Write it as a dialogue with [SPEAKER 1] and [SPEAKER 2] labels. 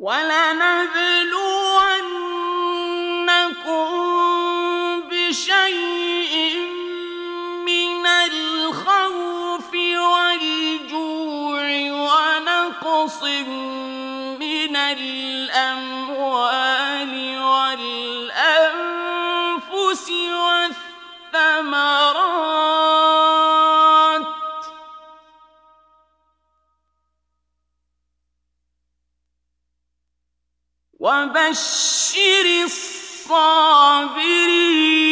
[SPEAKER 1] وَلَنَبْلُوَنَّكُم بِشَيْءٍ مِّنَ الْخَوْفِ وَالْجُوعِ وَنَقْصٍ مِّنَ الْأَمْوَالِ وَالْأَنفُسِ وَالثَّمَرَاتِ ۗ وَبَشِّرِ الصَّابِرِينَ